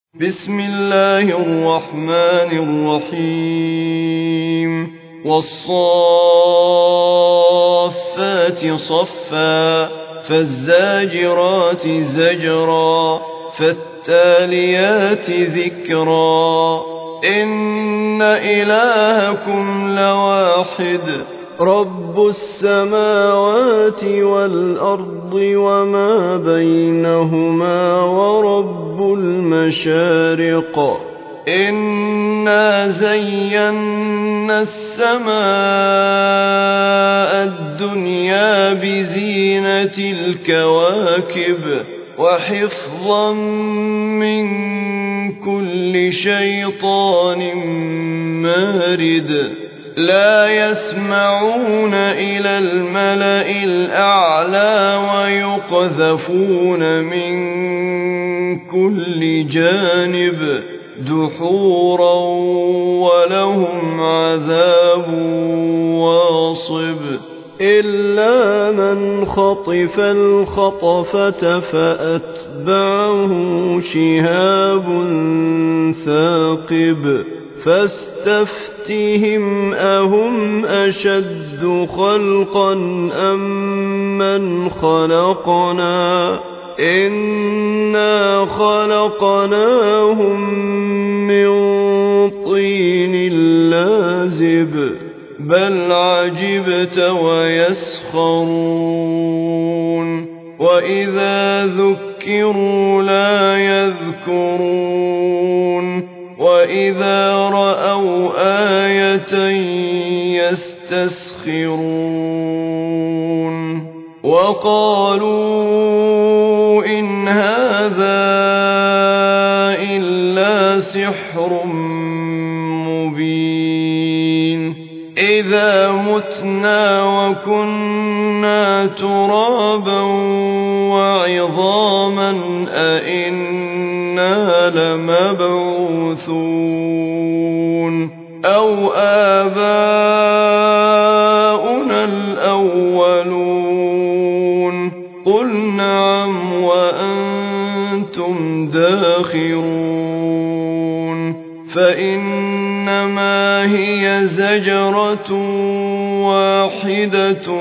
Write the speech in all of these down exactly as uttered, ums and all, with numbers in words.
بسم الله الرحمن الرحيم والصافات صفا فالزاجرات زجرا فالتاليات ذكرا إن إلهكم لواحد رب السماوات والأرض وما بينهما ورب المشارق إنا زينا السماء الدنيا بزينة الكواكب وحفظا من كل شيطان مارد لا يسمعون إلى الملأ الأعلى ويقذفون من كل جانب دحورا ولهم عذاب واصب إلا من خطف الخطفة فأتبعه شهاب ثاقب فاستفتهم أهم أشد خلقا أم من خلقنا إنا خلقناهم من طين لازب بل عجبت ويسخرون وإذا ذكروا لا يذكرون وإذا رأوا آية يستسخرون وقالوا إن هذا إلا سحر مبين إذا متنا وكنا ترابا وعظاما أئنا لمبعوثون أو آباؤنا الأولون قل نعم وأنتم داخرون فإنما هي زجرة واحدة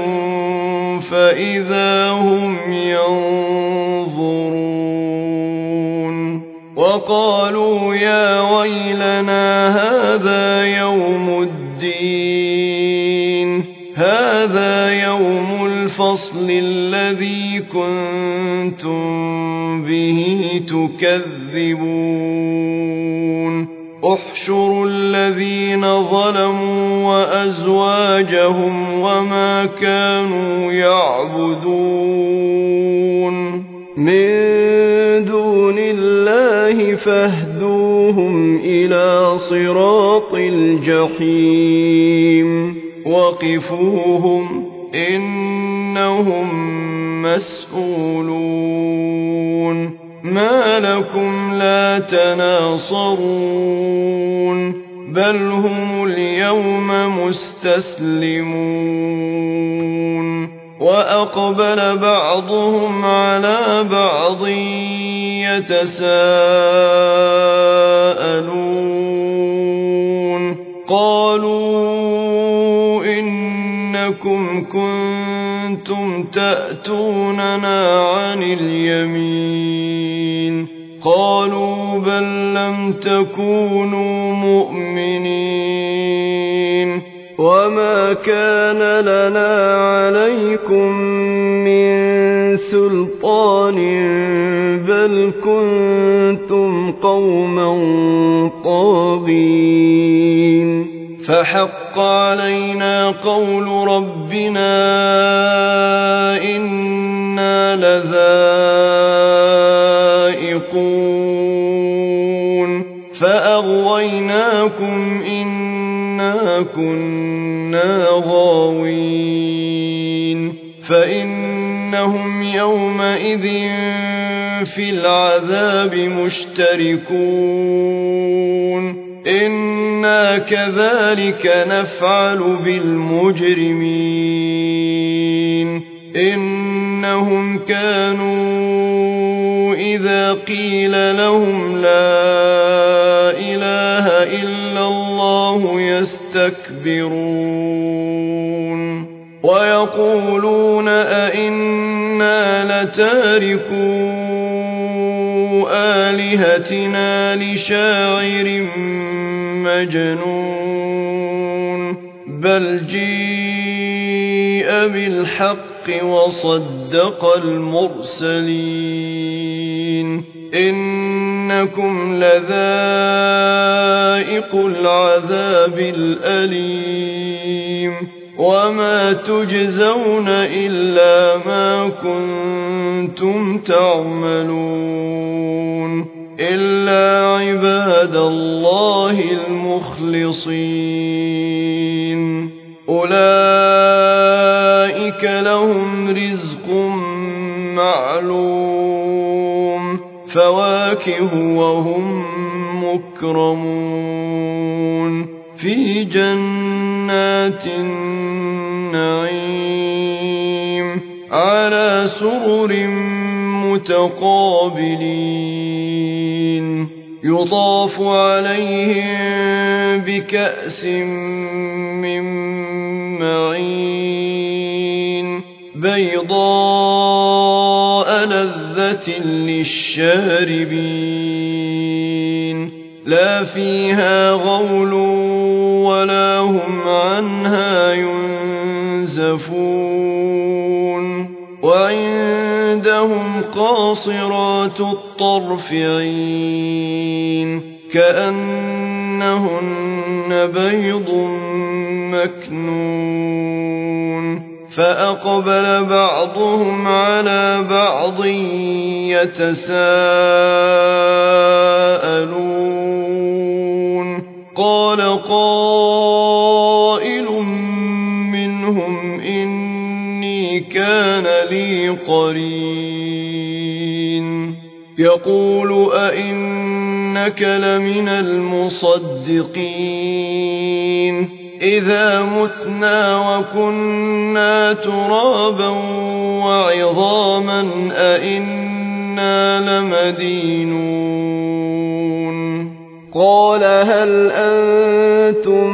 فإذا هم ينظرون وقالوا يا ويلنا هذا يوم الدين هذا يوم الفصل الذي كنتم به تكذبون احشروا الذين ظلموا وأزواجهم وما كانوا يعبدون من دون الله فاهدوهم إلى صراط الجحيم وقفوهم إنهم مسؤولون ما لكم لا تناصرون بل هم اليوم مستسلمون وأقبل بعضهم على بعض يتساءلون قالوا إنكم كنتم تأتوننا عن اليمين قالوا بل لم تكونوا مؤمنين وما كان لنا عليكم من سلطان بل كنتم قوما طاغين فحق علينا قول ربنا إنا لذائقون فأغويناكم إنا كنا غاوين فإنهم يومئذ في العذاب مشتركون إنا كذلك نفعل بالمجرمين إنهم كانوا إذا قيل لهم لا إله إلا الله يستكبرون ويقولون أئنا لتاركو آلهتنا لشاعر مجنون بل جيء بالحق وصدق المرسلين إنكم لذائق العذاب الأليم وما تجزون إلا ما كنتم تعملون إلا عباد الله المخلصين أولئك لهم رزق معلوم فواكه وهم مكرمون في جنات النعيم على سرر متقابلين يطاف عليهم بكأس من معين بيضاء لذة للشاربين لا فيها غول ولا هم عنها ينزفون وعندهم قاصرات الطرف عين كأنهن بيض مكنون فأقبل بعضهم على بعض يتساءلون قال قائل منهم إني كان لي قرين يقول أئنك لمن المصدقين إذا متنا وكنا ترابا وعظاما أئنا لمدينون قال هل أنتم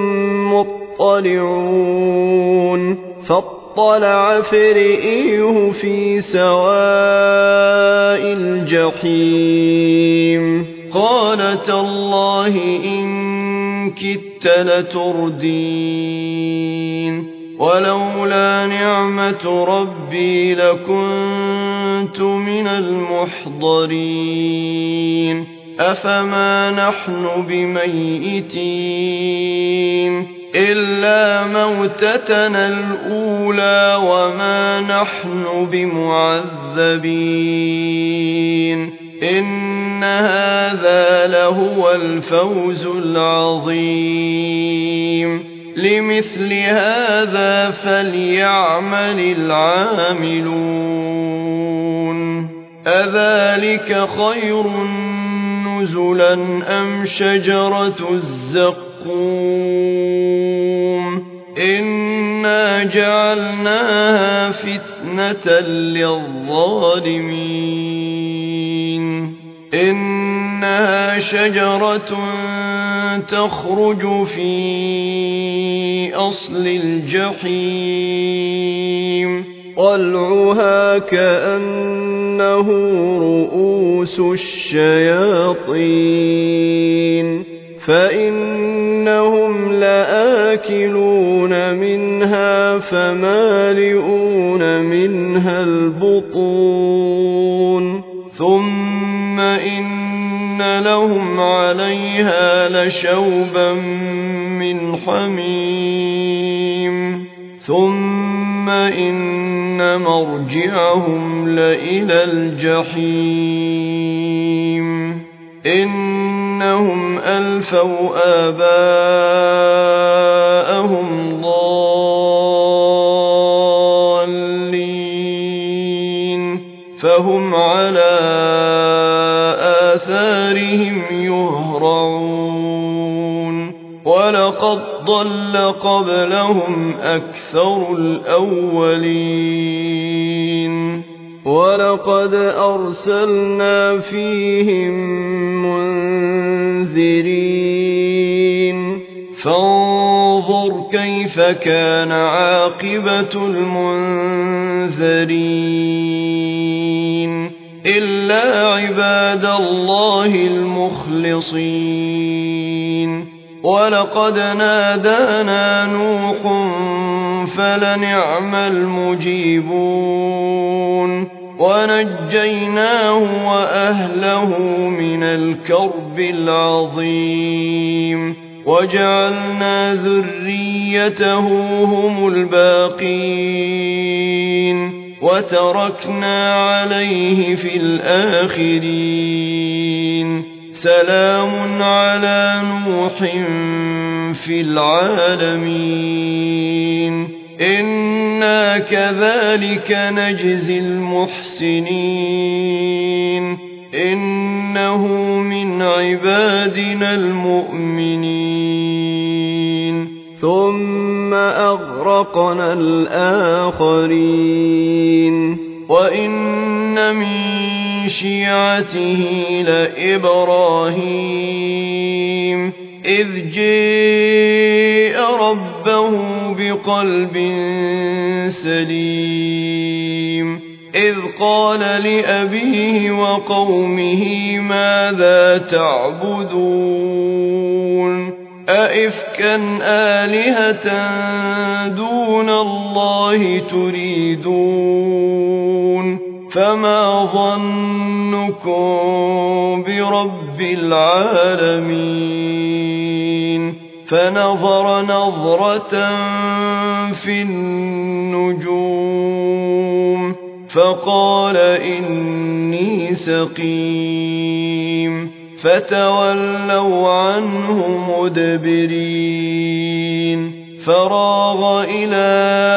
مطلعون فاطلع فرئيه في سواء الجحيم قال تالله إن كدت لتردين ولولا نعمة ربي لكنت من المحضرين أفما نحن بميتين إلا موتتنا الأولى وما نحن بمعذبين إن هذا لهو الفوز العظيم لمثل هذا فليعمل العاملون أذلك خير نزلا أم شجرة الزقوم إنا جعلناها فتنة للظالمين إنها شجرة تخرج في أصل الجحيم طلعها كأنه رؤوس الشياطين فإنهم لآكلون منها فمالئون منها البطون ثم إن لهم عليها لشوبا من حميم ثم إن مرجعهم لإلى الجحيم إنهم ألفوا آباءهم ضالين فهم على آثارهم يهرعون ولقد ضل قبلهم أكثر الأولين ولقد أرسلنا فيهم منذرين فانظر كيف كان عاقبة المنذرين إلا عباد الله المخلصين ولقد نادانا نوح فلنعم المجيبون ونجيناه وأهله من الكرب العظيم وجعلنا ذريته هم الباقين وتركنا عليه في الآخرين سلام على نوح في العالمين إنا كذلك نجزي المحسنين إنه من عبادنا المؤمنين ثم أغرقنا الآخرين وإن من شيعته لإبراهيم إذ جاء ربه بقلب سليم إذ قال لأبيه وقومه ماذا تعبدون أئفكا آلهة دون الله تريدون فما ظنكم برب العالمين فنظر نظرة في النجوم فقال إني سقيم فتولوا عنه مدبرين فراغ إلى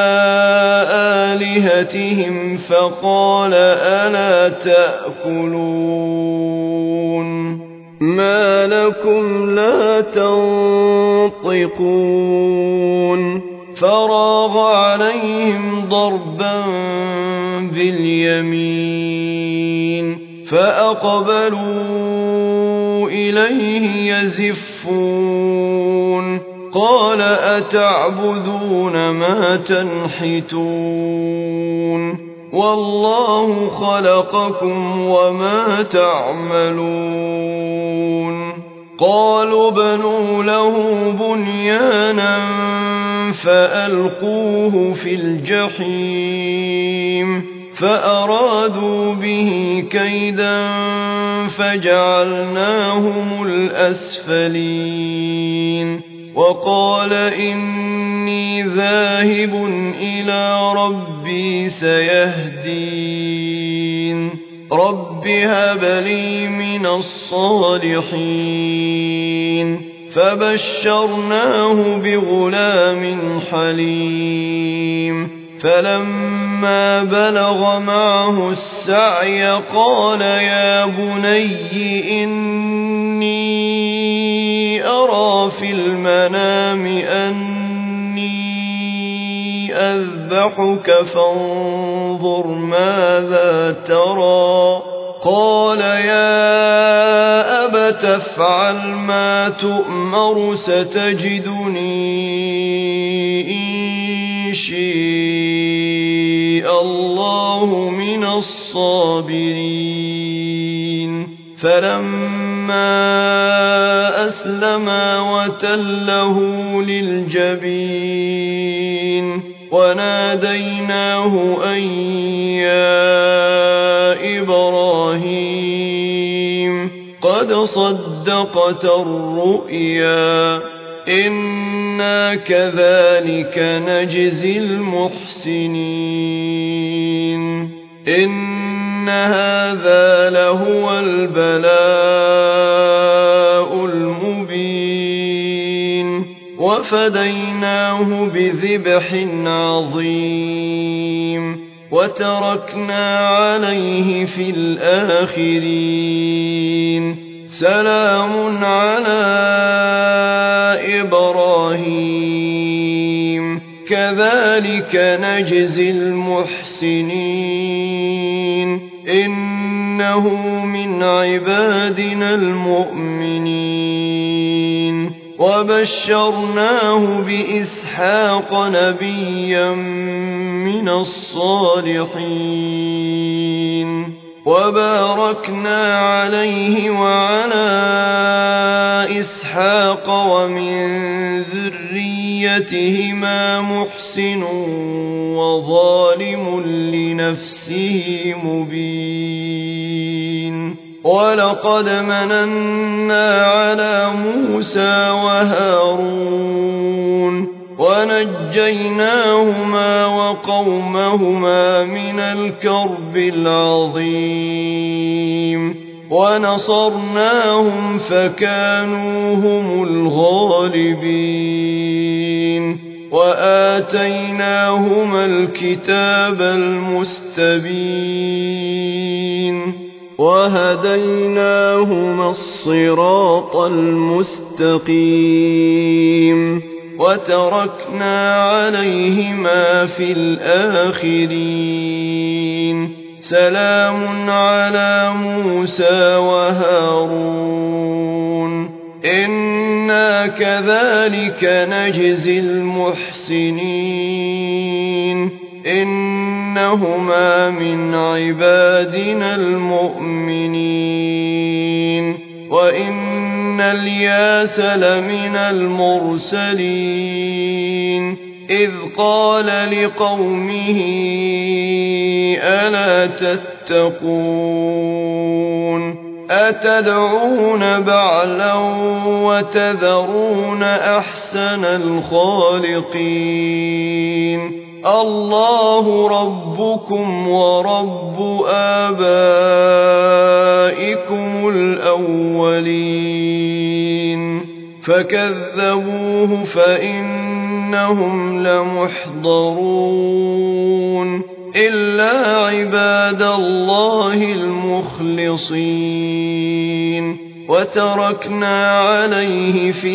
آلهتهم فقال ألا تأكلون ما لكم لا تنطقون فراغ عليهم ضربا باليمين فأقبلوا إليه يزفون قال أتعبدون ما تنحتون والله خلقكم وما تعملون قالوا بنوا له بنيانا فألقوه في الجحيم فأرادوا به كيدا فجعلناهم الأسفلين وقال إني ذاهب إلى ربي سيهدين رب هب لي من الصالحين فبشرناه بغلام حليم فلما بلغ معه السعي قال يا بني إني أرى في المنام أني أذبحك فانظر ماذا ترى قال يا أبت افعل ما تؤمر ستجدني إن شاء الله من الصابرين فلما أسلما وتله للجبين وناديناه أن يا إبراهيم قد صدقت الرؤيا إنا كذلك نجزي المحسنين إن هذا لهو البلاء المبين وفديناه بذبح عظيم وتركنا عليه في الآخرين سلام على إبراهيم كذلك نجزي المحسنين إنه من عبادنا المؤمنين وبشرناه بإسحاق نبيا من الصالحين وباركنا عليه وعلى إسحاق ومن ذريتهما محسن وظالم لنفسه مبين ولقد مننا على موسى وهارون ونجيناهما وقومهما من الكرب العظيم ونصرناهم فكانوا هم الغالبين وآتيناهما الكتاب المستبين وهديناهما الصراط المستقيم وتركنا عليهما في الآخرين سلام على موسى وهارون إنا كذلك نجزي المحسنين إنهما من عبادنا المؤمنين وإن الياس لمن المرسلين إذ قال لقومه ألا تتقون أتدعون بعلا وتذرون أحسن الخالقين الله ربكم ورب آبائكم الأولين فكذبوه فإنهم لمحضرون إلا عباد الله المخلصين وتركنا عليه في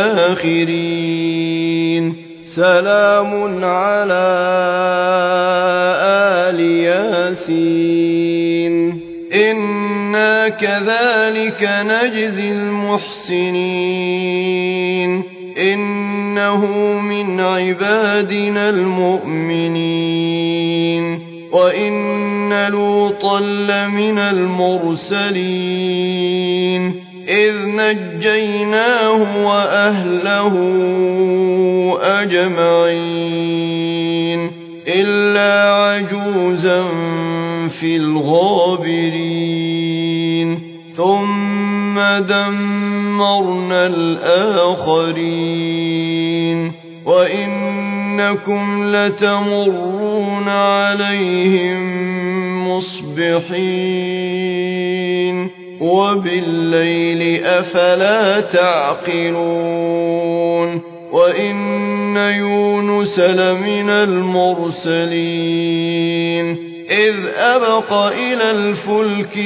الآخرين سلام على آل ياسين إنا كذلك نجزي المحسنين إنه من عبادنا المؤمنين وإن لوطا لمن المرسلين إذ نجيناه وأهله أجمعين إلا عجوزا في الغابرين ثم دمرنا الآخرين وإنكم لتمرون عليهم مصبحين وبالليل أفلا تعقلون وإن يونس لمن المرسلين إذ أبق إلى الفلك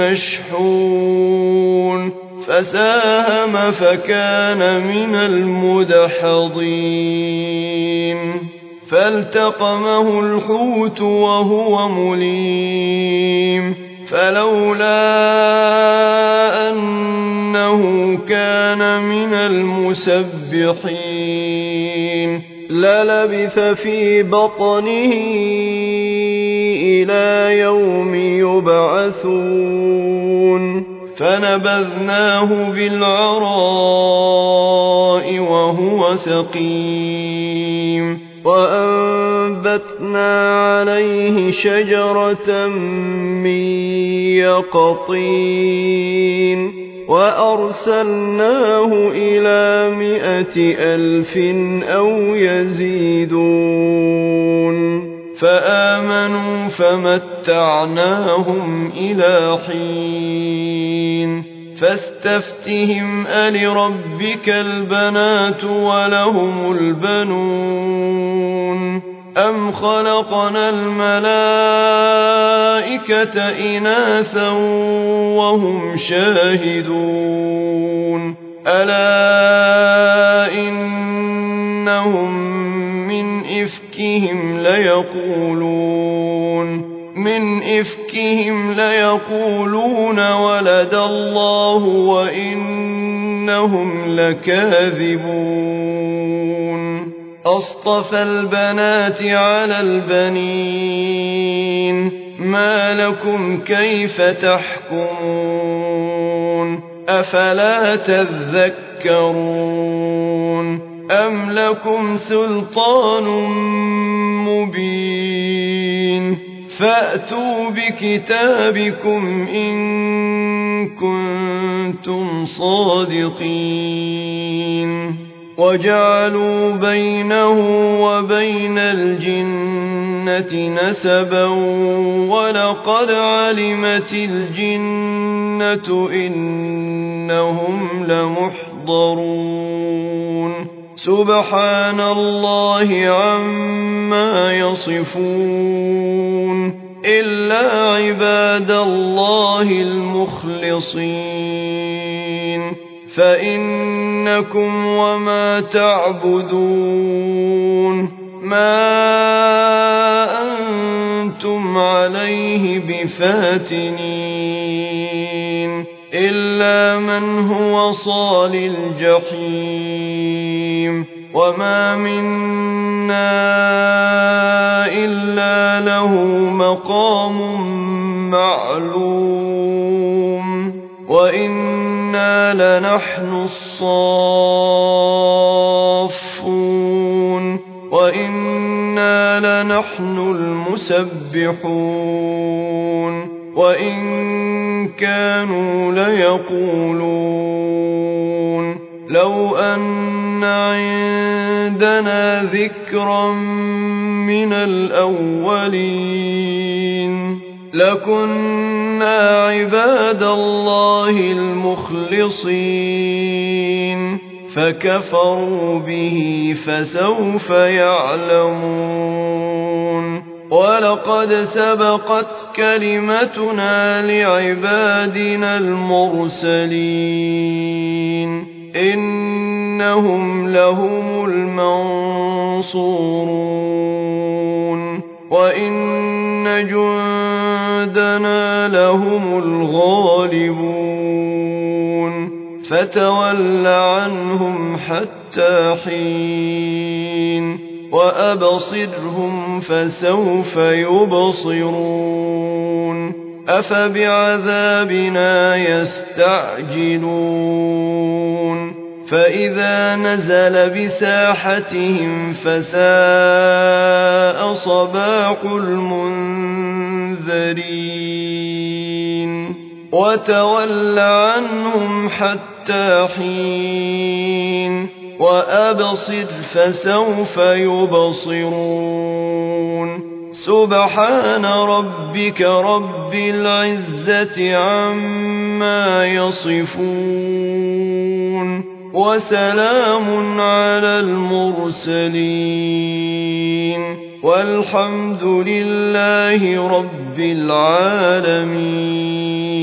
المشحون فساهم فكان من المدحضين فالتقمه الحوت وهو مليم فلولا أنه كان من المسبحين للبث في بطنه إلى يوم يبعثون فنبذناه بالعراء وهو سقيم وأنبتنا عليه شجرة من يقطين وأرسلناه إلى مائة ألف أو يزيدون فآمنوا فمتعناهم إلى حين فاستفتهم ألربك البنات ولهم البنون أم خلقنا الملائكة إناثا وهم شاهدون ألا إنهم من إفكهم ليقولون من من إفكهم ليقولون ولد الله وإنهم لكاذبون أصطفى البنات على البنين ما لكم كيف تحكمون أفلا تذكرون أم لكم سلطان مبين فأتوا بكتابكم إن كنتم صادقين وجعلوا بينه وبين الجنة نسبا ولقد علمت الجنة إنهم لمحضرون سبحان الله عما يصفون إلا عباد الله المخلصين فإنكم وما تعبدون ما أنتم عليه بفاتنين إلا من هو صال الجحيم وما منا إلا له مقام معلوم وإنا لنحن الصافون وإنا لنحن المسبحون وإن كانوا ليقولون لو أن عندنا ذكرا من الأولين لكنا عباد الله المخلصين فكفروا به فسوف يعلمون ولقد سبقت كلمتنا لعبادنا المرسلين إنهم لهم المنصورون وإن جندنا لهم الغالبون فتول عنهم حتى حين وأبصرهم فسوف يبصرون أفبعذابنا يستعجلون فإذا نزل بساحتهم فساء صباح المنذرين وتول عنهم حتى حين وأبصر فسوف يبصرون سبحان ربك رب العزة عما يصفون وسلام على المرسلين والحمد لله رب العالمين